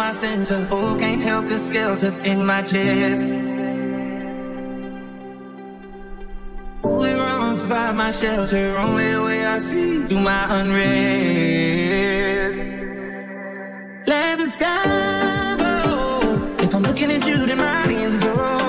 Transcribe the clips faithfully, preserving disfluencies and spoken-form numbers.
my center. Oh, can't help the skeleton in my chest. Ooh, it runs by my shelter. Only way I see through my unrest. Let the sky blow. If I'm looking at you, then my hands are all.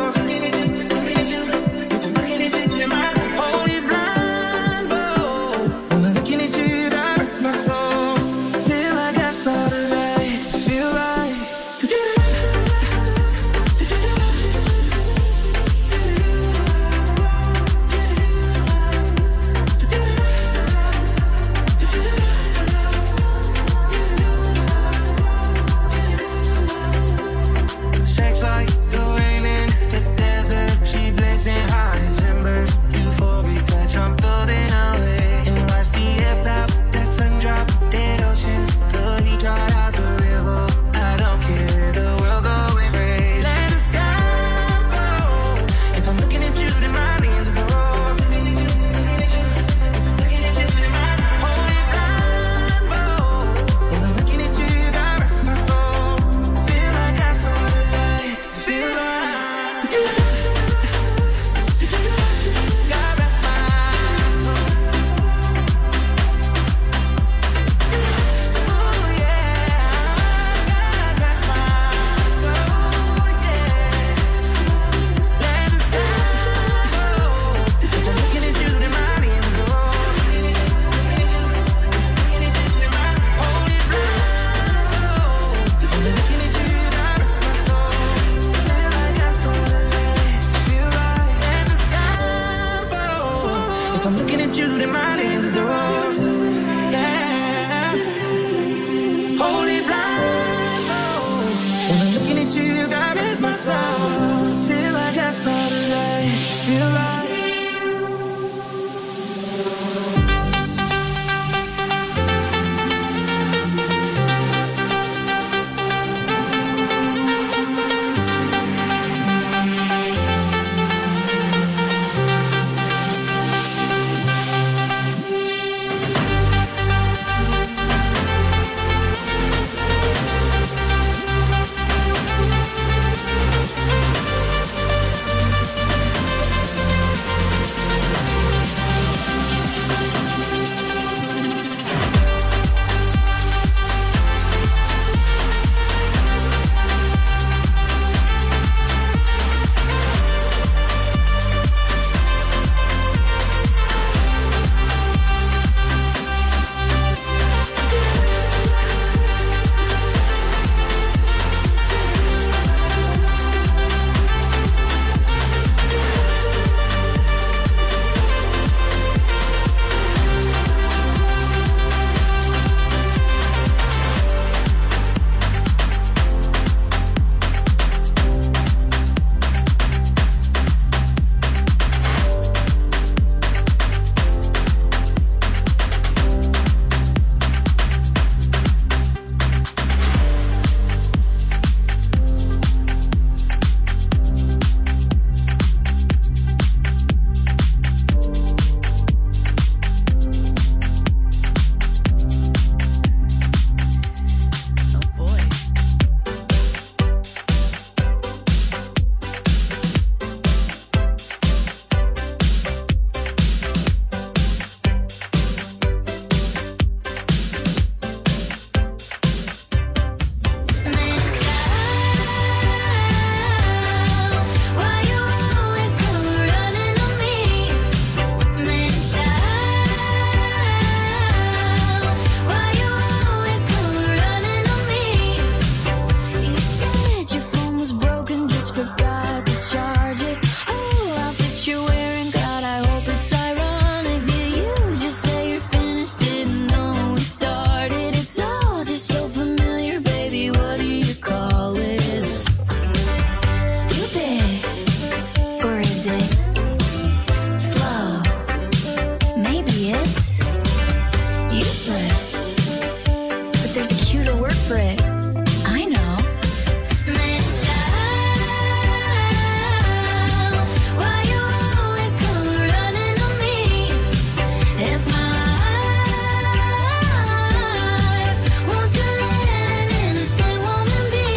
Won't you let an innocent woman be?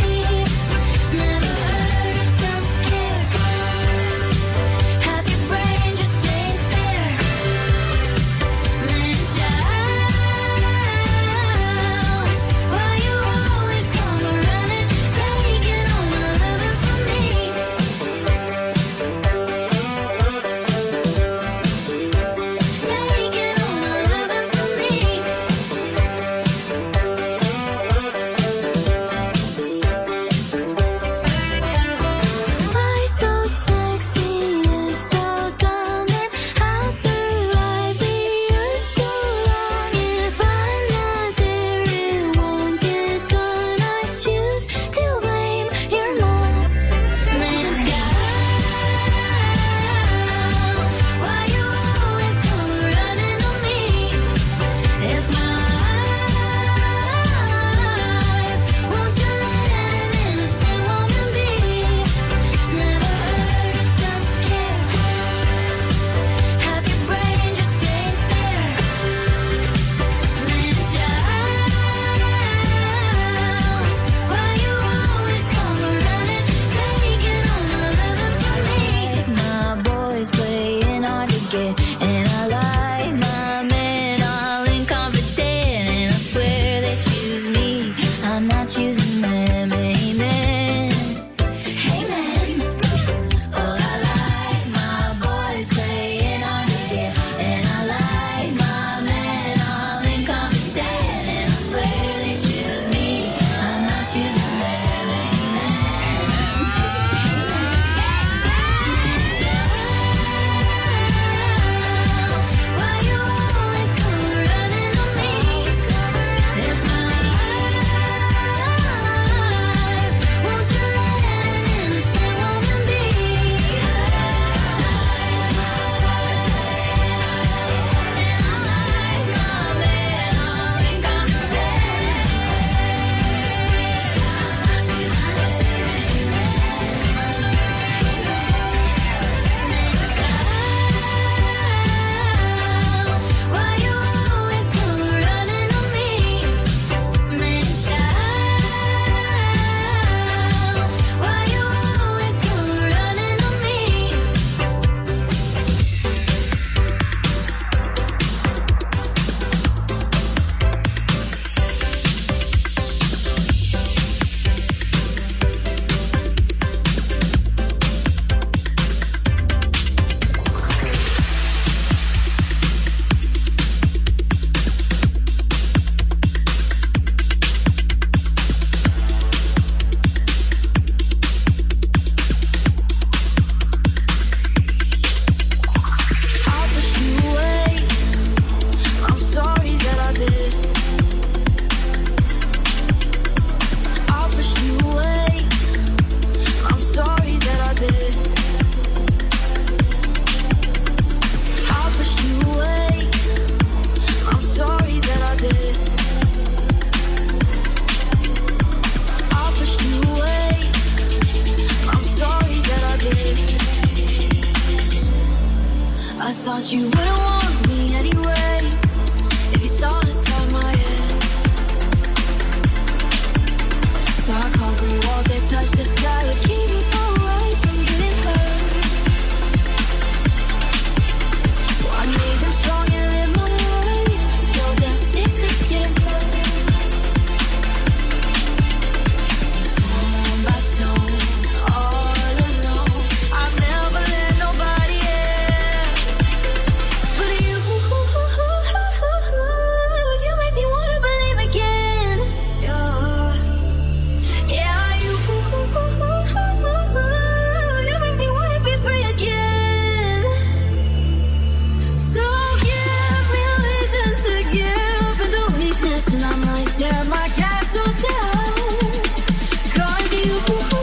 tear my castle down. Cause you,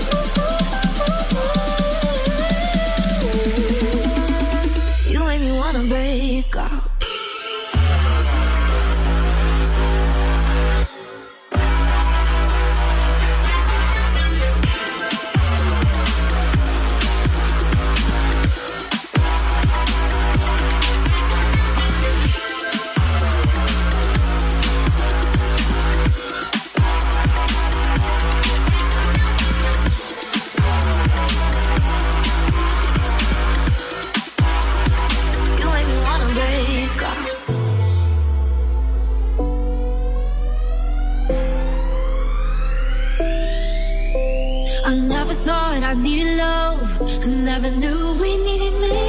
you make me wanna break out. I needed love, I never knew we needed me.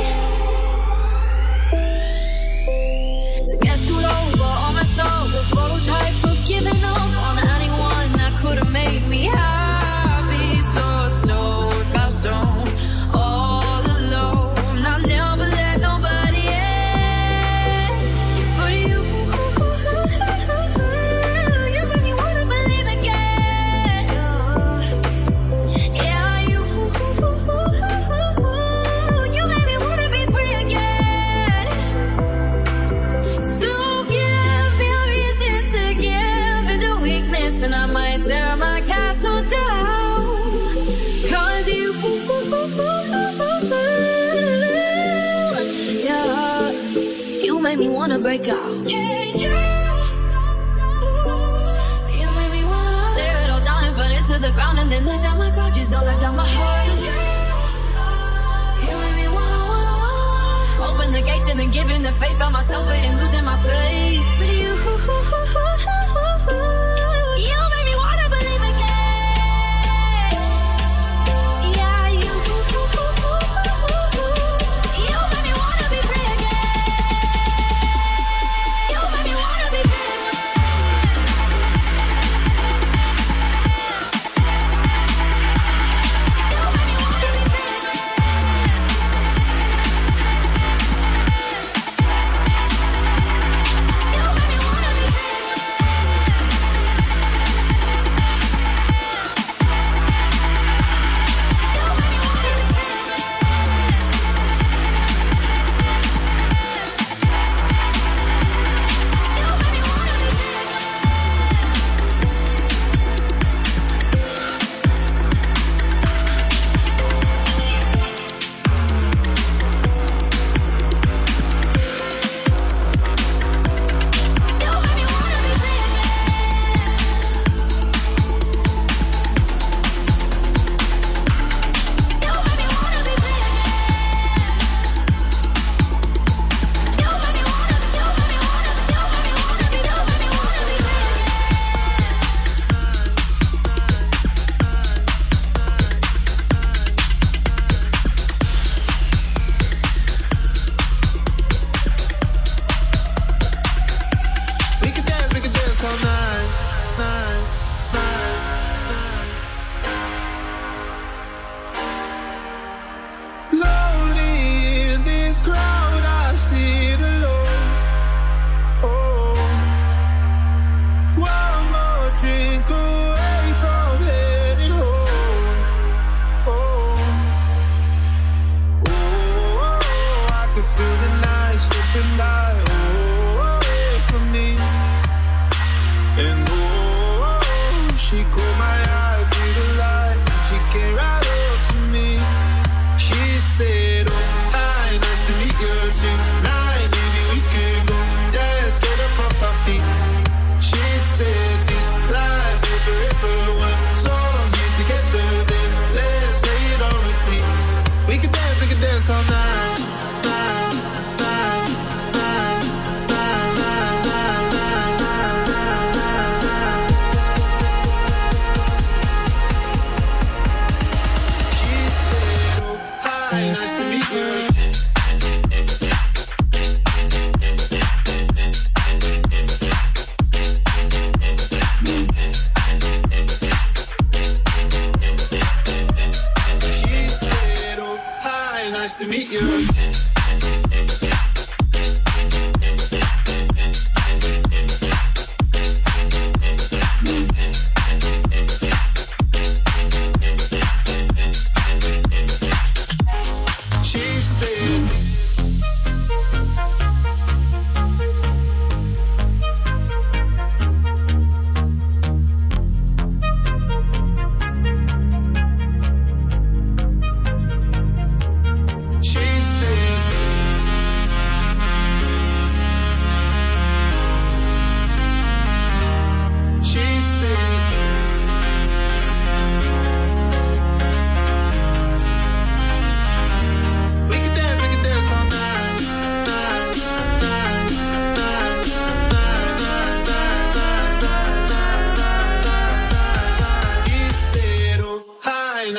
To get screwed over, all messed up, the prototype of giving up on anyone that could have made me happy. So stone by stone, all alone. I never let nobody in, but you, you made me wanna believe again. Yeah. And I might tear my castle down. Cause you, yeah, you made me wanna break out. Yeah, yeah. You made me wanna tear it all down and burn it to the ground, and then let down my guard, just don't let down my heart. You made me wanna, wanna, wanna open the gates and then giving the faith. Found myself waiting, losing my faith. But you, you made me wanna believe again. Yeah, you, you made me wanna be free again. You made me wanna be free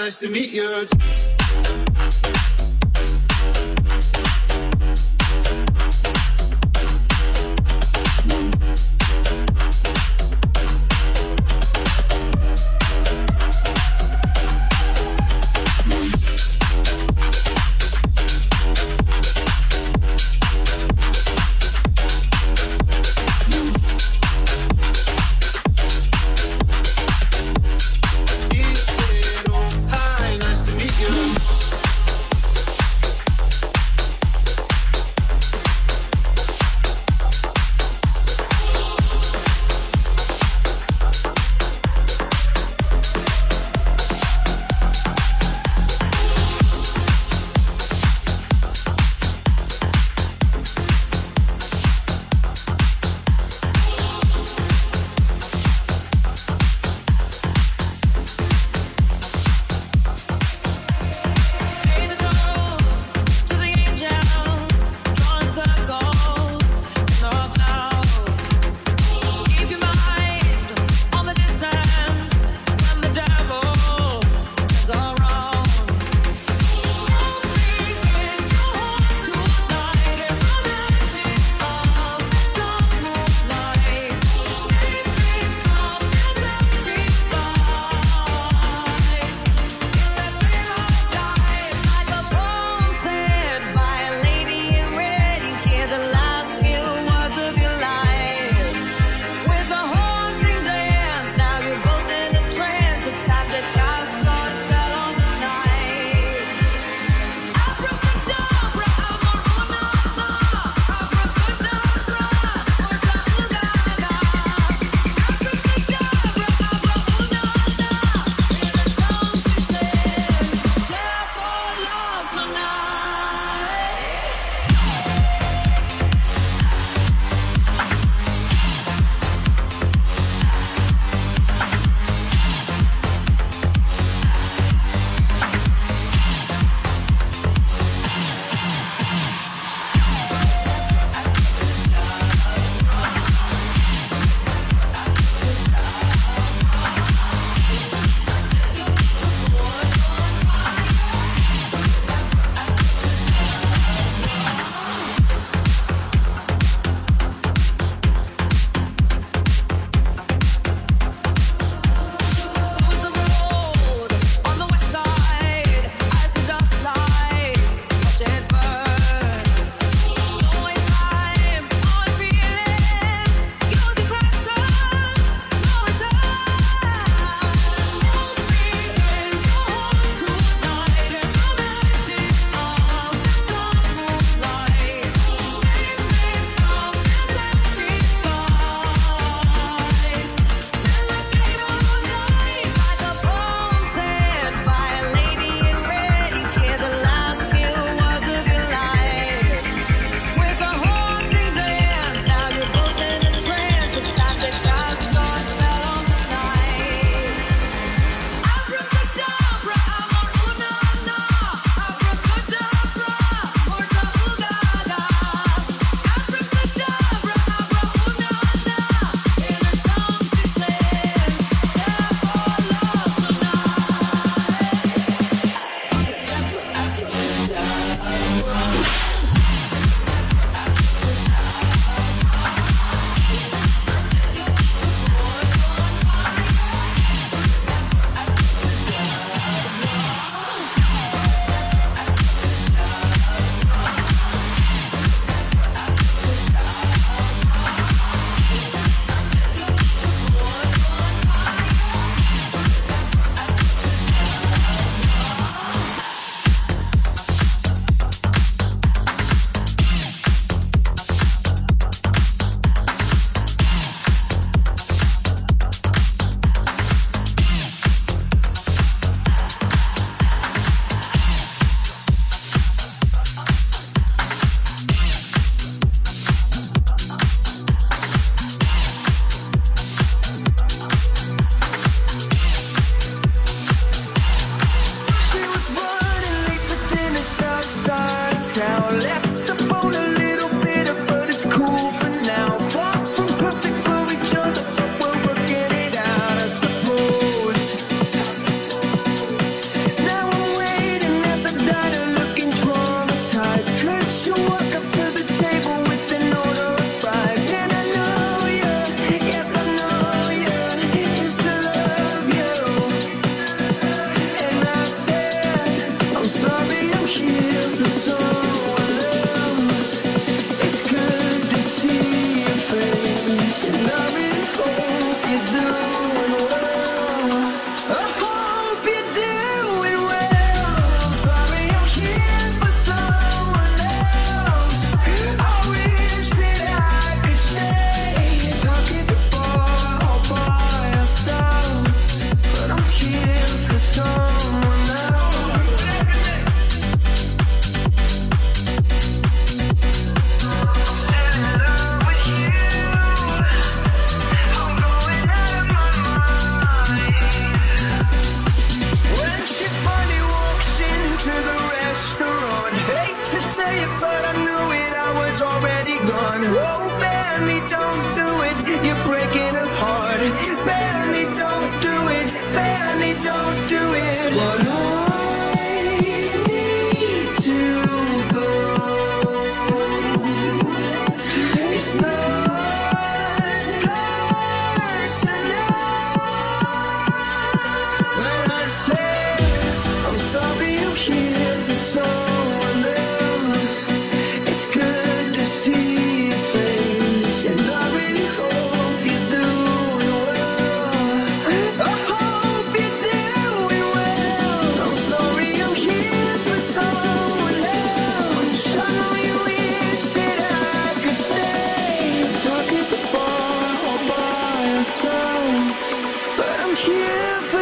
nice to meet you.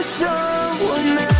someone else.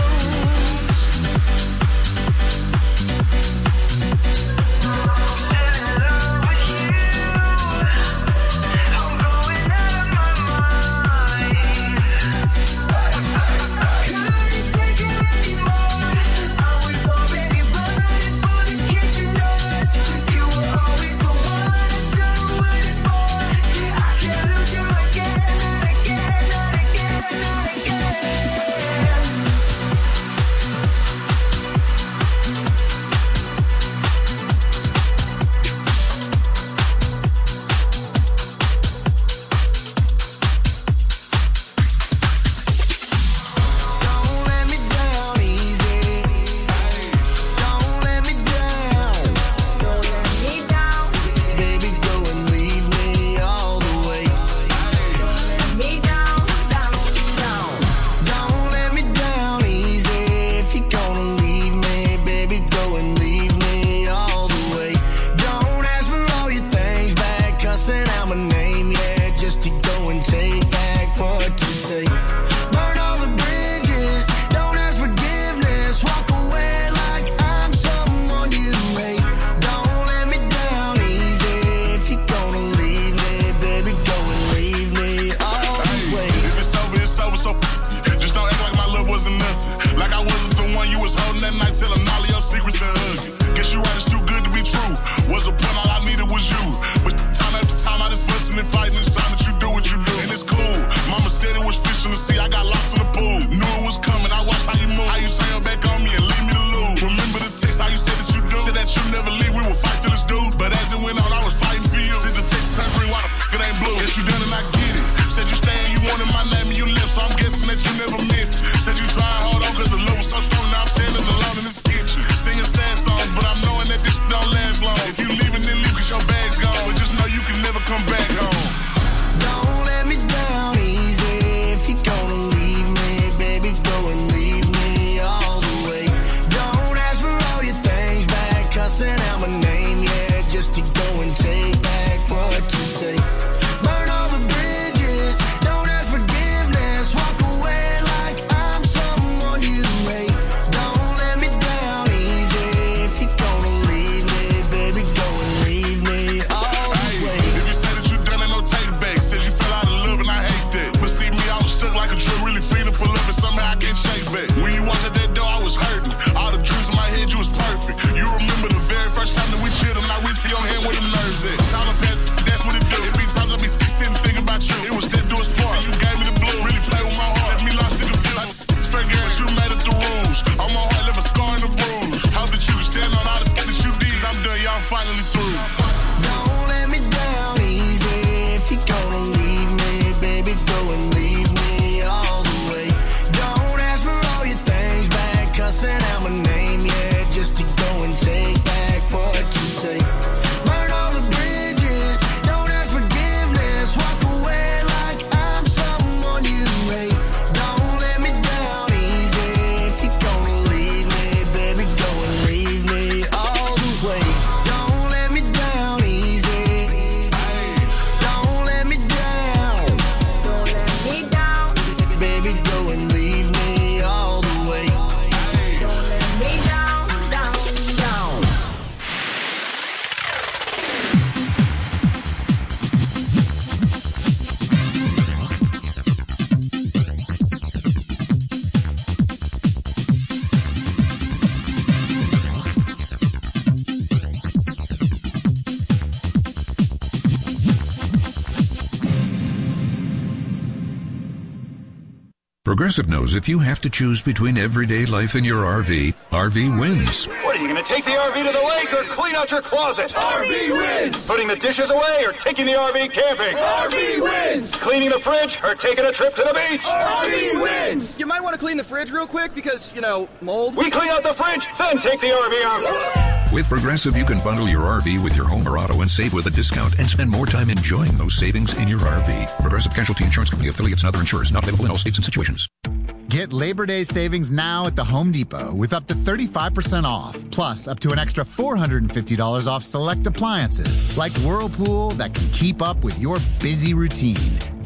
Progressive knows if you have to choose between everyday life and your R V, R V wins. What, are you going to take the R V to the lake or clean out your closet? R V wins! Putting the dishes away or taking the R V camping? R V wins! Cleaning the fridge or taking a trip to the beach? R V wins! You might want to clean the fridge real quick because, you know, mold. We clean out the fridge, then take the R V out. With Progressive, you can bundle your R V with your home or auto and save with a discount and spend more time enjoying those savings in your R V. Progressive Casualty Insurance Company, affiliates, and other insurers. Not available in all states and situations. Get Labor Day savings now at the Home Depot with up to thirty-five percent off, plus up to an extra four hundred fifty dollars off select appliances like Whirlpool that can keep up with your busy routine.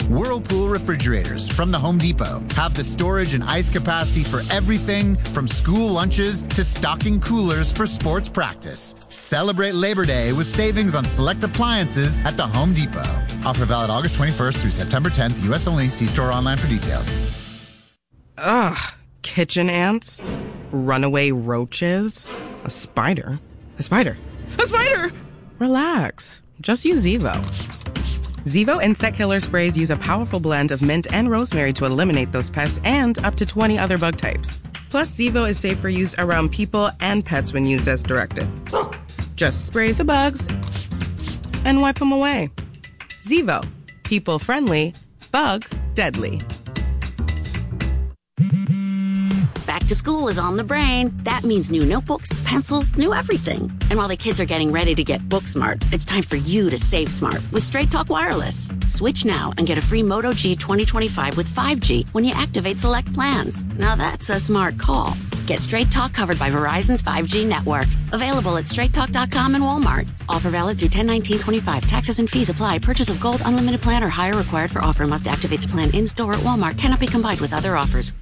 Whirlpool refrigerators from the Home Depot have the storage and ice capacity for everything from school lunches to stocking coolers for sports practice. Celebrate Labor Day with savings on select appliances at the Home Depot. Offer valid August twenty-first through September tenth, U S only. See store online for details. Ugh. Kitchen ants? Runaway roaches? A spider? A spider? A spider! Relax. Just use Zevo. Zevo insect killer sprays use a powerful blend of mint and rosemary to eliminate those pests and up to twenty other bug types. Plus, Zevo is safe for use around people and pets when used as directed. Just spray the bugs and wipe them away. Zevo. People friendly, bug deadly. Back to school is on the brain. That means new notebooks, pencils, new everything. And while the kids are getting ready to get book smart, it's time for you to save smart with Straight Talk Wireless. Switch now and get a free Moto G twenty twenty-five with five G when you activate select plans. Now that's a smart call. Get Straight Talk covered by Verizon's five G network. Available at straight talk dot com and Walmart. Offer valid through ten nineteen twenty-five. Taxes and fees apply. Purchase of Gold Unlimited plan or higher required for offer. Must activate the plan in-store at Walmart. Cannot be combined with other offers.